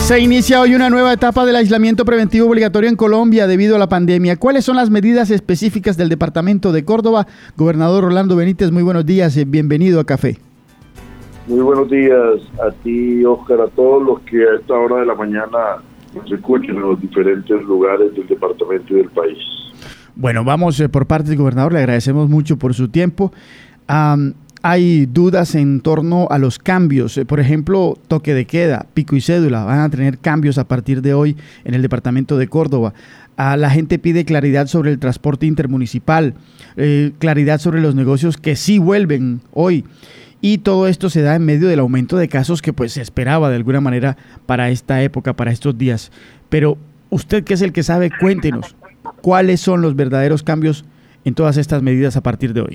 Se inicia hoy una nueva etapa del aislamiento preventivo obligatorio en Colombia debido a la pandemia. ¿Cuáles son las medidas específicas del departamento de Córdoba? Gobernador Rolando Benítez, muy buenos días, bienvenido a Café. Muy buenos días a ti, Oscar, a todos los que a esta hora de la mañana nos escuchen en los diferentes lugares del departamento y del país. Bueno, vamos por parte del gobernador, le agradecemos mucho por su tiempo. Hay dudas en torno a los cambios, por ejemplo, toque de queda, pico y cédula, van a tener cambios a partir de hoy en el departamento de Córdoba. La gente pide claridad sobre el transporte intermunicipal, claridad sobre los negocios que sí vuelven hoy. Y todo esto se da en medio del aumento de casos que pues se esperaba de alguna manera para esta época, para estos días. Pero usted, que es el que sabe, cuéntenos, ¿cuáles son los verdaderos cambios en todas estas medidas a partir de hoy?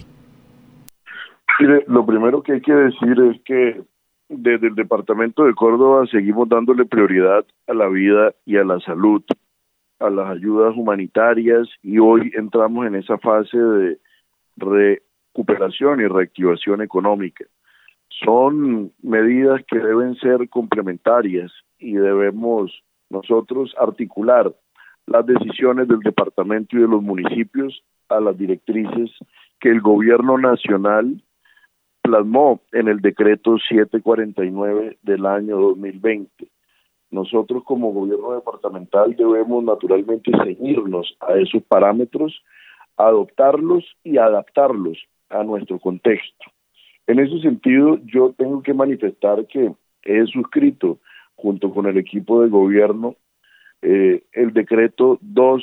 Mire, lo primero que hay que decir es que desde el departamento de Córdoba seguimos dándole prioridad a la vida y a la salud, a las ayudas humanitarias, y hoy entramos en esa fase de recuperación y reactivación económica. Son medidas que deben ser complementarias y debemos nosotros articular las decisiones del departamento y de los municipios a las directrices que el gobierno nacional plasmó en el decreto 749 del año 2020. Nosotros como gobierno departamental debemos naturalmente ceñirnos a esos parámetros, adoptarlos y adaptarlos a nuestro contexto. En ese sentido, yo tengo que manifestar que he suscrito junto con el equipo de gobierno el decreto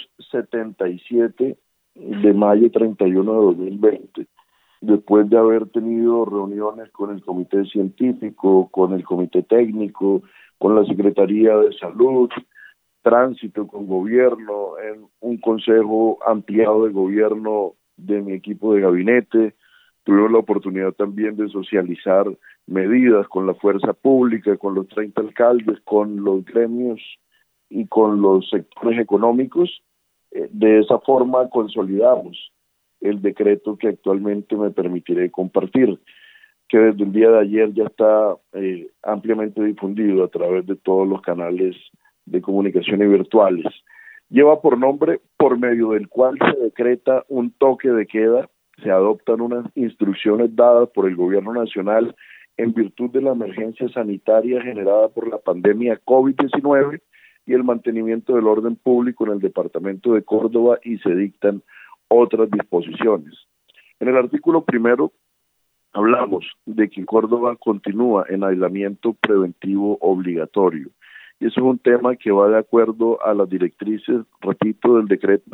277 de mayo 31 de 2020, después de haber tenido reuniones con el comité científico, con el comité técnico, con la Secretaría de Salud, tránsito con gobierno, en un consejo ampliado de gobierno de mi equipo de gabinete. Tuvimos la oportunidad también de socializar medidas con la fuerza pública, con los 30 alcaldes, con los gremios y con los sectores económicos. De esa forma consolidamos el decreto que actualmente me permitiré compartir, que desde el día de ayer ya está ampliamente difundido a través de todos los canales de comunicación y virtuales. Lleva por nombre por medio del cual se decreta un toque de queda, se adoptan unas instrucciones dadas por el gobierno nacional en virtud de la emergencia sanitaria generada por la pandemia COVID-19 y el mantenimiento del orden público en el departamento de Córdoba, y se dictan otras disposiciones. En el artículo primero hablamos de que Córdoba continúa en aislamiento preventivo obligatorio, y eso es un tema que va de acuerdo a las directrices, repito, del decreto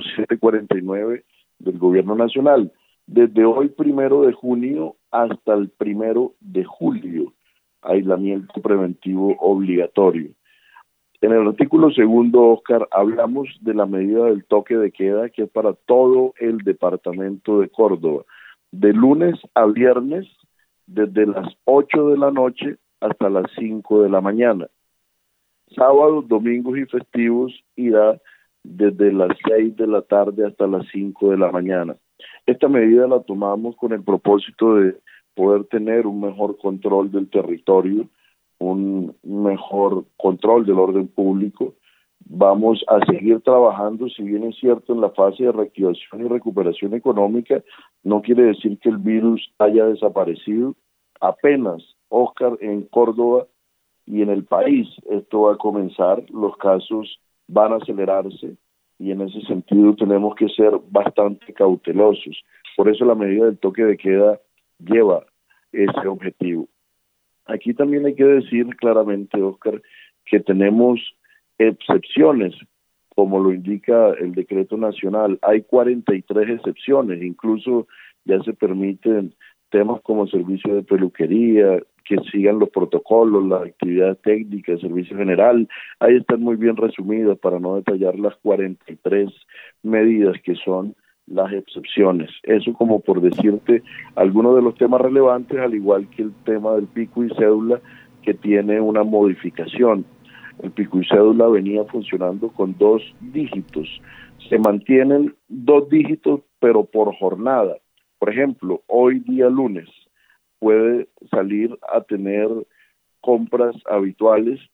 749 del gobierno nacional. Desde hoy, 1 de junio, hasta el 1 de julio, aislamiento preventivo obligatorio. En el artículo segundo, Oscar, hablamos de la medida del toque de queda, que es para todo el departamento de Córdoba, de lunes a viernes, desde las 8 de la noche hasta las 5 de la mañana. Sábados, domingos y festivos irá desde las 6 de la tarde hasta las 5 de la mañana. Esta medida la tomamos con el propósito de poder tener un mejor control del territorio, un mejor control del orden público. Vamos a seguir trabajando, si bien es cierto, en la fase de reactivación y recuperación económica, no quiere decir que el virus haya desaparecido. Apenas, Oscar, en Córdoba y en el país esto va a comenzar, los casos van a acelerarse, y en ese sentido tenemos que ser bastante cautelosos. Por eso la medida del toque de queda lleva ese objetivo. Aquí también hay que decir claramente, Oscar, que tenemos excepciones, como lo indica el decreto nacional. Hay 43 excepciones, incluso ya se permiten temas como servicio de peluquería, que sigan los protocolos, la actividad técnica, el servicio general. Ahí están muy bien resumidas para no detallar las 43 medidas que son las excepciones. Eso como por decirte algunos de los temas relevantes, al igual que el tema del pico y cédula, que tiene una modificación. El pico y cédula venía funcionando con 2 dígitos. Se mantienen 2 dígitos, pero por jornada. Por ejemplo, hoy día lunes puede salir a tener compras habituales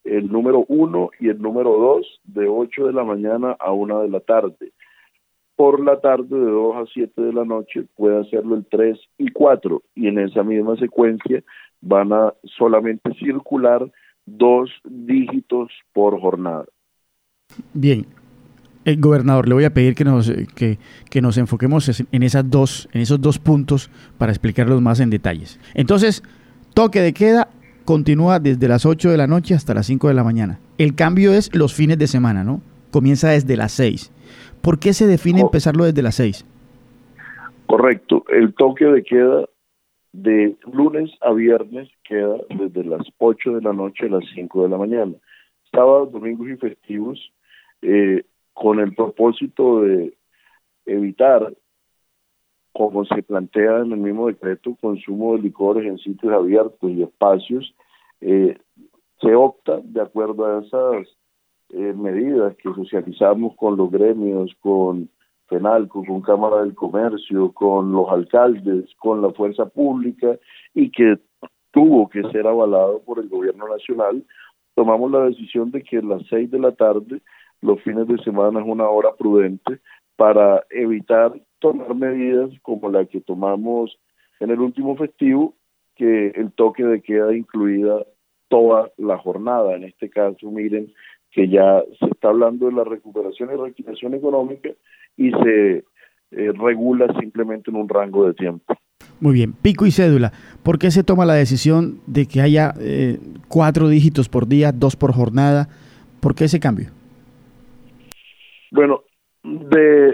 el número 1 y el número 2 de 8 de la mañana a 1 de la tarde. Por la tarde de 2 a 7 de la noche puede hacerlo el 3 y 4 y en esa misma secuencia van a solamente circular 2 dígitos por jornada. Bien, gobernador, le voy a pedir que nos enfoquemos en esos dos puntos para explicarlos más en detalles. Entonces, toque de queda continúa desde las 8 de la noche hasta las 5 de la mañana. El cambio es los fines de semana, ¿no? Comienza desde las 6. ¿Por qué se define empezarlo desde las 6? Correcto. El toque de queda de lunes a viernes queda desde las 8 de la noche a las 5 de la mañana. Sábados, domingos y festivos, con el propósito de evitar, como se plantea en el mismo decreto, consumo de licores en sitios abiertos y espacios, se opta de acuerdo a esas medidas que socializamos con los gremios, con FENALCO, con Cámara del Comercio, con los alcaldes, con la fuerza pública y que tuvo que ser avalado por el gobierno nacional. Tomamos la decisión de que a las 6 de la tarde, los fines de semana, es una hora prudente para evitar tomar medidas como la que tomamos en el último festivo, que el toque de queda incluida toda la jornada. En este caso, miren que ya se está hablando de la recuperación y reactivación económica y se regula simplemente en un rango de tiempo. Muy bien, pico y cédula. ¿Por qué se toma la decisión de que haya 4 dígitos por día, 2 por jornada? ¿Por qué ese cambio? Bueno, de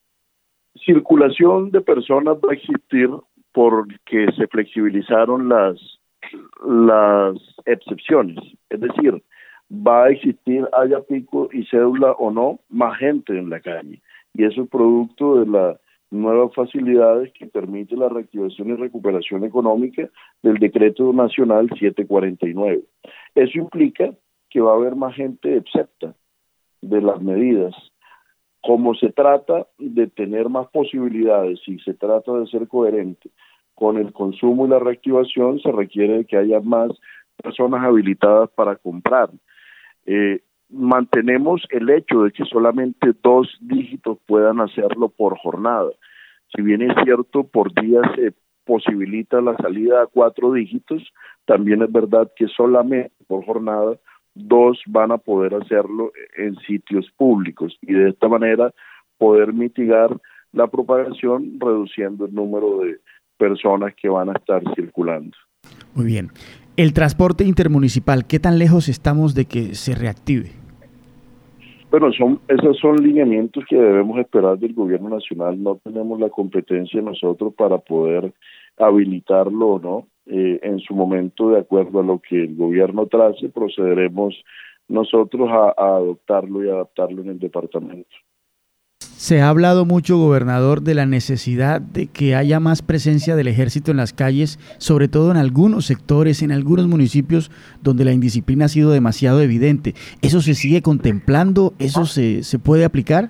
circulación de personas va a existir porque se flexibilizaron las excepciones. Es decir, va a existir, haya pico y cédula o no, más gente en la calle. Y eso es producto de las nuevas facilidades que permite la reactivación y recuperación económica del Decreto Nacional 749. Eso implica que va a haber más gente excepta de las medidas. Como se trata de tener más posibilidades y se trata de ser coherente con el consumo y la reactivación, se requiere que haya más personas habilitadas para comprar. Mantenemos el hecho de que solamente 2 dígitos puedan hacerlo por jornada. Si bien es cierto, por día se posibilita la salida a 4 dígitos, también es verdad que solamente por jornada 2 van a poder hacerlo en sitios públicos y de esta manera poder mitigar la propagación reduciendo el número de personas que van a estar circulando. Muy bien. El transporte intermunicipal, ¿qué tan lejos estamos de que se reactive? Bueno, esos son lineamientos que debemos esperar del gobierno nacional. No tenemos la competencia nosotros para poder habilitarlo o no. En su momento, de acuerdo a lo que el gobierno trace, procederemos nosotros a adoptarlo y adaptarlo en el departamento. Se ha hablado mucho, gobernador, de la necesidad de que haya más presencia del ejército en las calles, sobre todo en algunos sectores, en algunos municipios donde la indisciplina ha sido demasiado evidente. ¿Eso se sigue contemplando? ¿Eso se puede aplicar?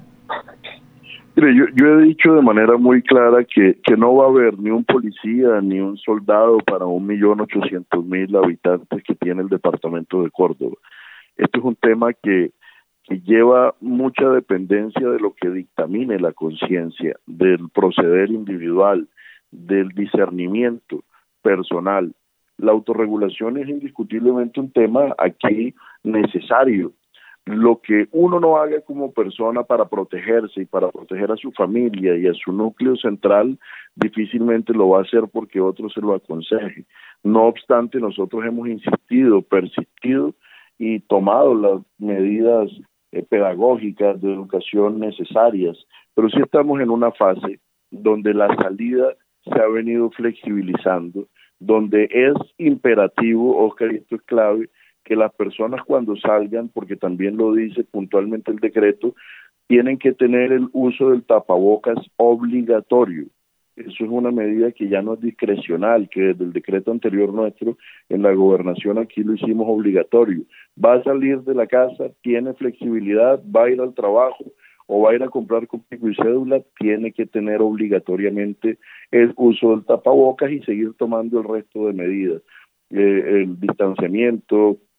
Mire, yo he dicho de manera muy clara que no va a haber ni un policía ni un soldado para 1.800.000 habitantes que tiene el departamento de Córdoba. Esto es un tema que lleva mucha dependencia de lo que dictamine la conciencia, del proceder individual, del discernimiento personal. La autorregulación es indiscutiblemente un tema aquí necesario. Lo que uno no haga como persona para protegerse y para proteger a su familia y a su núcleo central, difícilmente lo va a hacer porque otro se lo aconseje. No obstante, nosotros hemos insistido, persistido y tomado las medidas pedagógicas de educación necesarias, pero sí estamos en una fase donde la salida se ha venido flexibilizando, donde es imperativo, Oscar, y esto es clave, que las personas cuando salgan, porque también lo dice puntualmente el decreto, tienen que tener el uso del tapabocas obligatorio. Eso es una medida que ya no es discrecional, que desde el decreto anterior nuestro, en la gobernación aquí lo hicimos obligatorio. Va a salir de la casa, tiene flexibilidad, va a ir al trabajo o va a ir a comprar con pico y cédula, tiene que tener obligatoriamente el uso del tapabocas y seguir tomando el resto de medidas. El distanciamiento,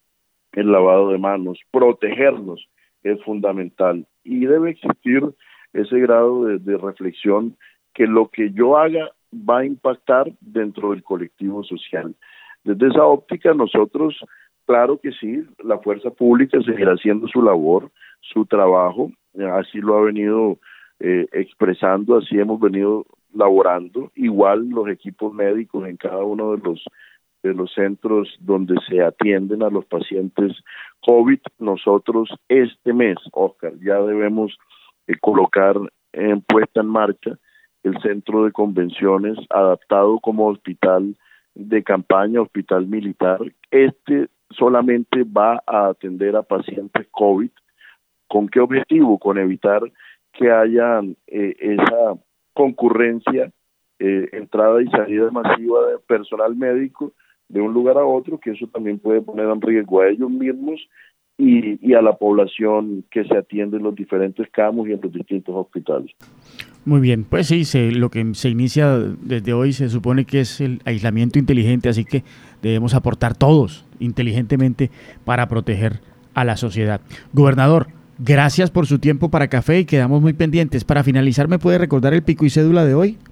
el lavado de manos, protegernos es fundamental y debe existir ese grado de reflexión que lo que yo haga va a impactar dentro del colectivo social. Desde esa óptica nosotros, claro que sí, la fuerza pública seguirá haciendo su labor, su trabajo, así lo ha venido expresando, así hemos venido laborando, igual los equipos médicos en cada uno de los centros donde se atienden a los pacientes COVID. Nosotros este mes, Oscar, ya debemos colocar en puesta en marcha el centro de convenciones adaptado como hospital de campaña, hospital militar. Este solamente va a atender a pacientes COVID. ¿Con qué objetivo? Con evitar que haya esa concurrencia, entrada y salida masiva de personal médico de un lugar a otro, que eso también puede poner en riesgo a ellos mismos y a la población que se atiende en los diferentes CAMUS y en los distintos hospitales. Muy bien, pues sí, lo que se inicia desde hoy se supone que es el aislamiento inteligente, así que debemos aportar todos inteligentemente para proteger a la sociedad. Gobernador, gracias por su tiempo para Café y quedamos muy pendientes. Para finalizar, ¿me puede recordar el pico y cédula de hoy?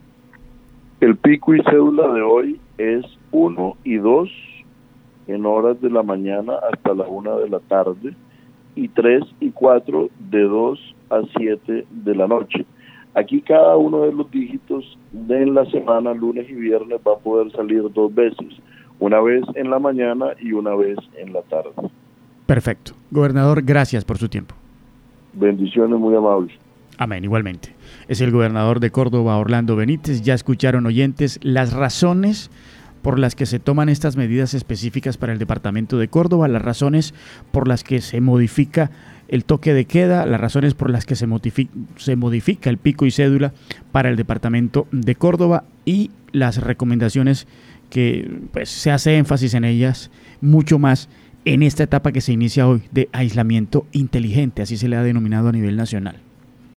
El pico y cédula de hoy es 1 y 2 en horas de la mañana hasta la 1 de la tarde y 3 y 4 de 2 a 7 de la noche. Aquí cada uno de los dígitos de la semana, lunes y viernes, va a poder salir 2 veces, una vez en la mañana y una vez en la tarde. Perfecto. Gobernador, gracias por su tiempo. Bendiciones, muy amables. Amén, igualmente. Es el gobernador de Córdoba, Orlando Benítez. Ya escucharon, oyentes, las razones por las que se toman estas medidas específicas para el departamento de Córdoba, las razones por las que se modifica el toque de queda, las razones por las que se modifica el pico y cédula para el departamento de Córdoba y las recomendaciones que pues, se hace énfasis en ellas mucho más en esta etapa que se inicia hoy de aislamiento inteligente, así se le ha denominado a nivel nacional.